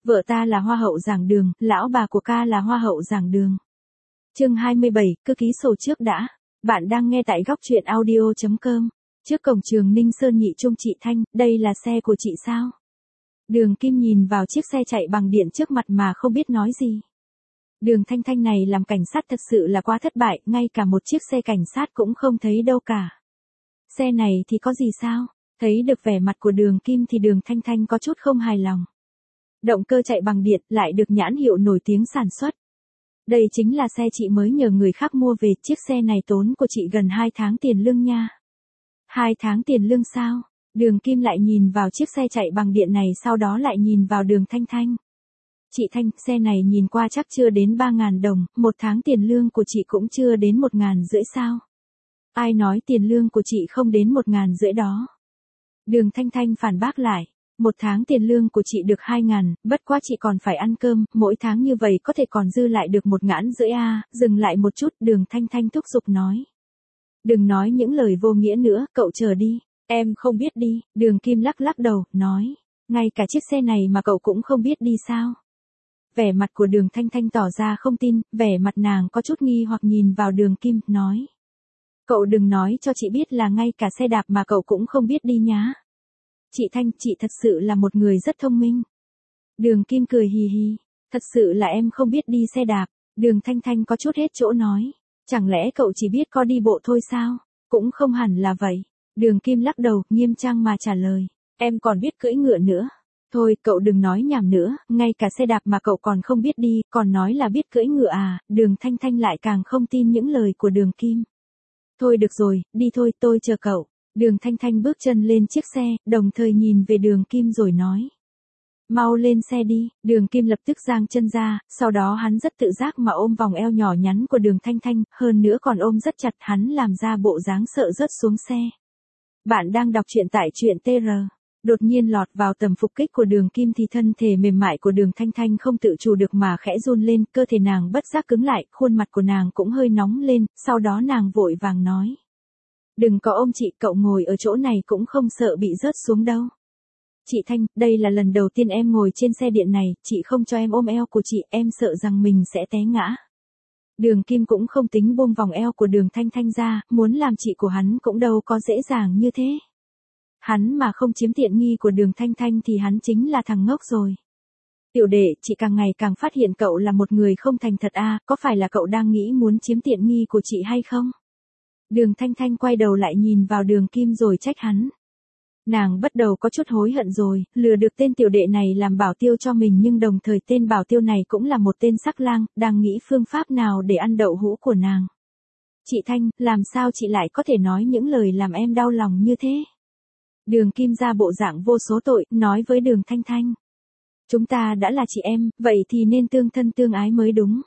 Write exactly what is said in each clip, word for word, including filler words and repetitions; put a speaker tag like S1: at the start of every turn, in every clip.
S1: Vợ ta là hoa hậu giảng đường, lão bà của ca là hoa hậu giảng đường. Chương hai mươi bảy, cứ ký sổ trước đã. Bạn đang nghe tại góc truyện audio chấm com. Trước cổng trường Ninh Sơn Nhị Trung. Chị Thanh, đây là xe của chị sao? Đường Kim nhìn vào chiếc xe chạy bằng điện trước mặt mà không biết nói gì. Đường Thanh Thanh này làm cảnh sát thật sự là quá thất bại, ngay cả một chiếc xe cảnh sát cũng không thấy đâu cả. Xe này thì có gì sao? Thấy được vẻ mặt của Đường Kim thì Đường Thanh Thanh có chút không hài lòng. Động cơ chạy bằng điện lại được nhãn hiệu nổi tiếng sản xuất. Đây chính là xe chị mới nhờ người khác mua về, chiếc xe này tốn của chị gần hai tháng tiền lương nha. Hai tháng tiền lương sao? Đường Kim lại nhìn vào chiếc xe chạy bằng điện này, sau đó lại nhìn vào Đường Thanh Thanh. Chị Thanh, xe này nhìn qua chắc chưa đến ba ngàn đồng, một tháng tiền lương của chị cũng chưa đến một ngàn rưỡi sao? Ai nói tiền lương của chị không đến một ngàn rưỡi đó? Đường Thanh Thanh phản bác lại. Một tháng tiền lương của chị được hai ngàn, bất quá chị còn phải ăn cơm, mỗi tháng như vậy có thể còn dư lại được một ngàn rưỡi a. Dừng lại một chút, Đường Thanh Thanh thúc giục nói. Đừng nói những lời vô nghĩa nữa, cậu chờ đi. Em không biết đi. Đường Kim lắc lắc đầu, nói. Ngay cả chiếc xe này mà cậu cũng không biết đi sao? Vẻ mặt của Đường Thanh Thanh tỏ ra không tin, vẻ mặt nàng có chút nghi hoặc nhìn vào Đường Kim, nói. Cậu đừng nói cho chị biết là ngay cả xe đạp mà cậu cũng không biết đi nhá. Chị Thanh, chị thật sự là một người rất thông minh. Đường Kim cười hì hì. Thật sự là em không biết đi xe đạp. Đường Thanh Thanh có chút hết chỗ nói. Chẳng lẽ cậu chỉ biết có đi bộ thôi sao? Cũng không hẳn là vậy. Đường Kim lắc đầu, nghiêm trang mà trả lời. Em còn biết cưỡi ngựa nữa. Thôi, cậu đừng nói nhảm nữa, ngay cả xe đạp mà cậu còn không biết đi, còn nói là biết cưỡi ngựa à? Đường Thanh Thanh lại càng không tin những lời của Đường Kim. Thôi được rồi, đi thôi, tôi chờ cậu. Đường Thanh Thanh bước chân lên chiếc xe, đồng thời nhìn về Đường Kim rồi nói. Mau lên xe đi. Đường Kim lập tức giang chân ra, sau đó hắn rất tự giác mà ôm vòng eo nhỏ nhắn của Đường Thanh Thanh, hơn nữa còn ôm rất chặt, hắn làm ra bộ dáng sợ rớt xuống xe. Bạn đang đọc truyện tại truyện tê rờ. Đột nhiên lọt vào tầm phục kích của Đường Kim thì thân thể mềm mại của Đường Thanh Thanh không tự chủ được mà khẽ run lên, cơ thể nàng bất giác cứng lại, khuôn mặt của nàng cũng hơi nóng lên, sau đó nàng vội vàng nói. Đừng có ôm chị, cậu ngồi ở chỗ này cũng không sợ bị rớt xuống đâu. Chị Thanh, đây là lần đầu tiên em ngồi trên xe điện này, chị không cho em ôm eo của chị, em sợ rằng mình sẽ té ngã. Đường Kim cũng không tính buông vòng eo của Đường Thanh Thanh ra, muốn làm chị của hắn cũng đâu có dễ dàng như thế. Hắn mà không chiếm tiện nghi của Đường Thanh Thanh thì hắn chính là thằng ngốc rồi. Tiểu đệ, chị càng ngày càng phát hiện cậu là một người không thành thật a, có phải là cậu đang nghĩ muốn chiếm tiện nghi của chị hay không? Đường Thanh Thanh quay đầu lại nhìn vào Đường Kim rồi trách hắn. Nàng bắt đầu có chút hối hận rồi, lừa được tên tiểu đệ này làm bảo tiêu cho mình, nhưng đồng thời tên bảo tiêu này cũng là một tên sắc lang, đang nghĩ phương pháp nào để ăn đậu hũ của nàng. Chị Thanh, làm sao chị lại có thể nói những lời làm em đau lòng như thế? Đường Kim ra bộ dạng vô số tội, nói với Đường Thanh Thanh. Chúng ta đã là chị em, vậy thì nên tương thân tương ái mới đúng.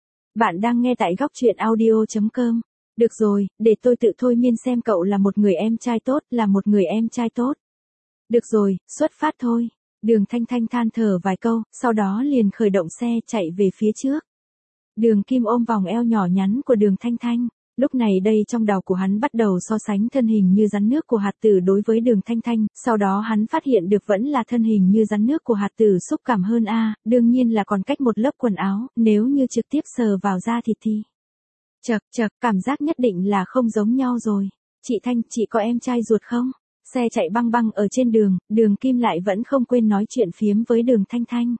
S1: Bạn đang nghe tại góc truyện audio chấm com. Được rồi, để tôi tự thôi miên xem cậu là một người em trai tốt, là một người em trai tốt. Được rồi, xuất phát thôi. Đường Thanh Thanh than thở vài câu, sau đó liền khởi động xe chạy về phía trước. Đường Kim ôm vòng eo nhỏ nhắn của Đường Thanh Thanh. Lúc này đây trong đầu của hắn bắt đầu so sánh thân hình như rắn nước của hạt tử đối với Đường Thanh Thanh, sau đó hắn phát hiện được vẫn là thân hình như rắn nước của hạt tử xúc cảm hơn a, đương nhiên là còn cách một lớp quần áo, nếu như trực tiếp sờ vào da thịt thì. Chậc chậc, cảm giác nhất định là không giống nhau rồi. Chị Thanh, chị có em trai ruột không? Xe chạy băng băng ở trên đường, Đường Kim lại vẫn không quên nói chuyện phiếm với Đường Thanh Thanh.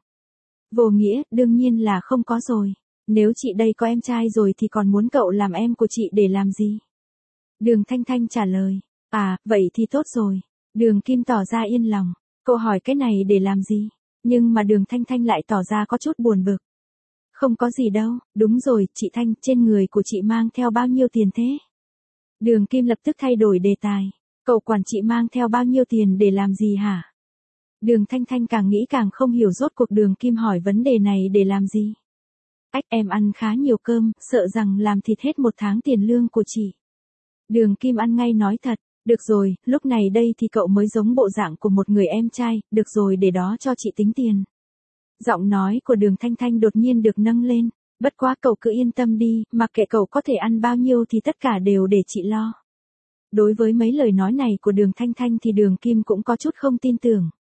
S1: Vô nghĩa, đương nhiên là không có rồi. Nếu chị đây có em trai rồi thì còn muốn cậu làm em của chị để làm gì? Đường Thanh Thanh trả lời. À, vậy thì tốt rồi. Đường Kim tỏ ra yên lòng. Cậu hỏi cái này để làm gì? Nhưng mà Đường Thanh Thanh lại tỏ ra có chút buồn bực. Không có gì đâu, đúng rồi, chị Thanh, trên người của chị mang theo bao nhiêu tiền thế? Đường Kim lập tức thay đổi đề tài. Cậu quản chị mang theo bao nhiêu tiền để làm gì hả? Đường Thanh Thanh càng nghĩ càng không hiểu rốt cuộc Đường Kim hỏi vấn đề này để làm gì. Ách, em ăn khá nhiều cơm, sợ rằng làm thịt hết một tháng tiền lương của chị. Đường Kim ăn ngay nói thật. Được rồi, lúc này đây thì cậu mới giống bộ dạng của một người em trai, được rồi, để đó cho chị tính tiền. Giọng nói của Đường Thanh Thanh đột nhiên được nâng lên. Bất quá cậu cứ yên tâm đi, mặc kệ cậu có thể ăn bao nhiêu thì tất cả đều để chị lo. Đối với mấy lời nói này của Đường Thanh Thanh thì Đường Kim cũng có chút không tin tưởng.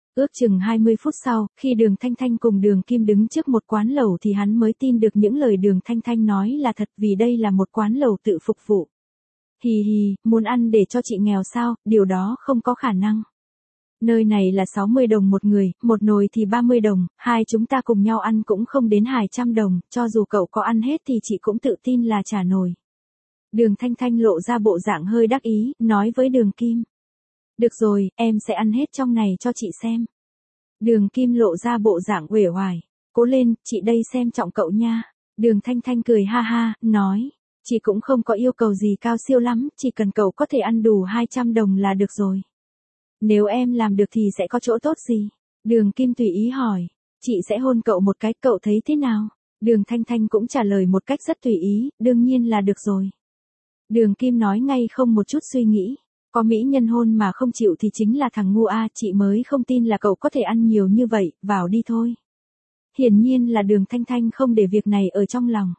S1: Ước chừng hai mươi phút sau, khi Đường Thanh Thanh cùng Đường Kim đứng trước một quán lẩu thì hắn mới tin được những lời Đường Thanh Thanh nói là thật, vì đây là một quán lẩu tự phục vụ. Hì hì, muốn ăn để cho chị nghèo sao, điều đó không có khả năng. Nơi này là sáu mươi đồng một người, một nồi thì ba mươi đồng, hai chúng ta cùng nhau ăn cũng không đến hai trăm đồng, cho dù cậu có ăn hết thì chị cũng tự tin là trả nổi. Đường Thanh Thanh lộ ra bộ dạng hơi đắc ý, nói với Đường Kim. Được rồi, em sẽ ăn hết trong này cho chị xem. Đường Kim lộ ra bộ dạng uể oải. Cố lên, chị đây xem trọng cậu nha. Đường Thanh Thanh cười ha ha, nói. Chị cũng không có yêu cầu gì cao siêu lắm, chỉ cần cậu có thể ăn đủ hai trăm đồng là được rồi. Nếu em làm được thì sẽ có chỗ tốt gì? Đường Kim tùy ý hỏi. Chị sẽ hôn cậu một cái, cậu thấy thế nào? Đường Thanh Thanh cũng trả lời một cách rất tùy ý, đương nhiên là được rồi. Đường Kim nói ngay không một chút suy nghĩ. Có mỹ nhân hôn mà không chịu thì chính là thằng ngu a, chị mới không tin là cậu có thể ăn nhiều như vậy, vào đi thôi. Hiển nhiên là Đường Thanh Thanh không để việc này ở trong lòng.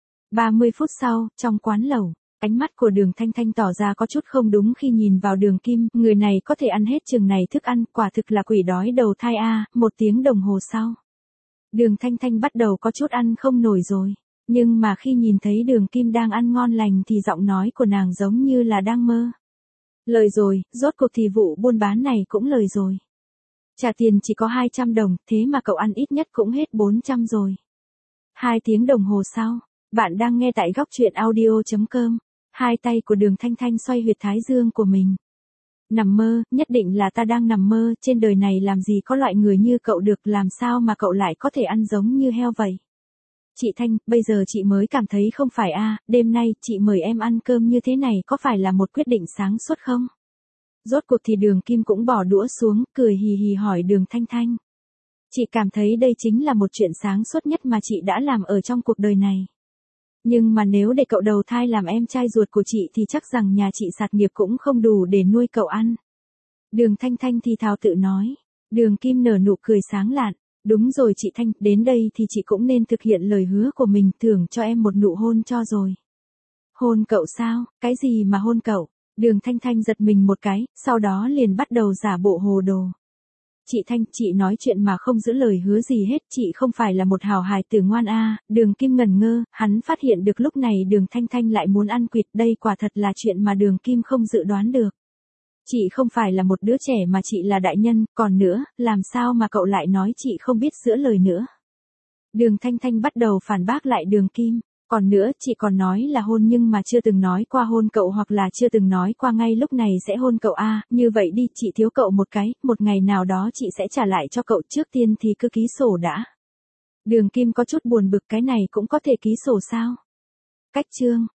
S1: ba mươi phút sau, trong quán lẩu, ánh mắt của Đường Thanh Thanh tỏ ra có chút không đúng khi nhìn vào Đường Kim, người này có thể ăn hết chừng này thức ăn, quả thực là quỷ đói đầu thai a. Một tiếng đồng hồ sau, Đường Thanh Thanh bắt đầu có chút ăn không nổi rồi, nhưng mà khi nhìn thấy Đường Kim đang ăn ngon lành thì giọng nói của nàng giống như là đang mơ. Lời rồi, rốt cuộc thì vụ buôn bán này cũng lời rồi. Trả tiền chỉ có hai trăm đồng, thế mà cậu ăn ít nhất cũng hết bốn trăm rồi. Hai tiếng đồng hồ sau, bạn đang nghe tại góc truyện audio chấm com. Hai tay của Đường Thanh Thanh xoay huyệt thái dương của mình. Nằm mơ, nhất định là ta đang nằm mơ, trên đời này làm gì có loại người như cậu được, làm sao mà cậu lại có thể ăn giống như heo vậy. Chị Thanh, bây giờ chị mới cảm thấy không phải a, đêm nay chị mời em ăn cơm như thế này có phải là một quyết định sáng suốt không? Rốt cuộc thì Đường Kim cũng bỏ đũa xuống, cười hì hì hỏi Đường Thanh Thanh. Chị cảm thấy đây chính là một chuyện sáng suốt nhất mà chị đã làm ở trong cuộc đời này. Nhưng mà nếu để cậu đầu thai làm em trai ruột của chị thì chắc rằng nhà chị sạt nghiệp cũng không đủ để nuôi cậu ăn. Đường Thanh Thanh thì thào tự nói. Đường Kim nở nụ cười sáng lạn. Đúng rồi chị Thanh, đến đây thì chị cũng nên thực hiện lời hứa của mình, thưởng cho em một nụ hôn cho rồi. Hôn cậu sao, cái gì mà hôn cậu? Đường Thanh Thanh giật mình một cái, sau đó liền bắt đầu giả bộ hồ đồ. Chị Thanh, chị nói chuyện mà không giữ lời hứa gì hết, chị không phải là một hào hài tử ngoan a. Đường Kim ngẩn ngơ, hắn phát hiện được lúc này Đường Thanh Thanh lại muốn ăn quỵt, đây quả thật là chuyện mà Đường Kim không dự đoán được. Chị không phải là một đứa trẻ mà chị là đại nhân, còn nữa, làm sao mà cậu lại nói chị không biết giữ lời nữa. Đường Thanh Thanh bắt đầu phản bác lại Đường Kim, còn nữa, chị còn nói là hôn nhưng mà chưa từng nói qua hôn cậu hoặc là chưa từng nói qua ngay lúc này sẽ hôn cậu a. À, như vậy đi, chị thiếu cậu một cái, một ngày nào đó chị sẽ trả lại cho cậu, trước tiên thì cứ ký sổ đã. Đường Kim có chút buồn bực, cái này cũng có thể ký sổ sao? Cách chương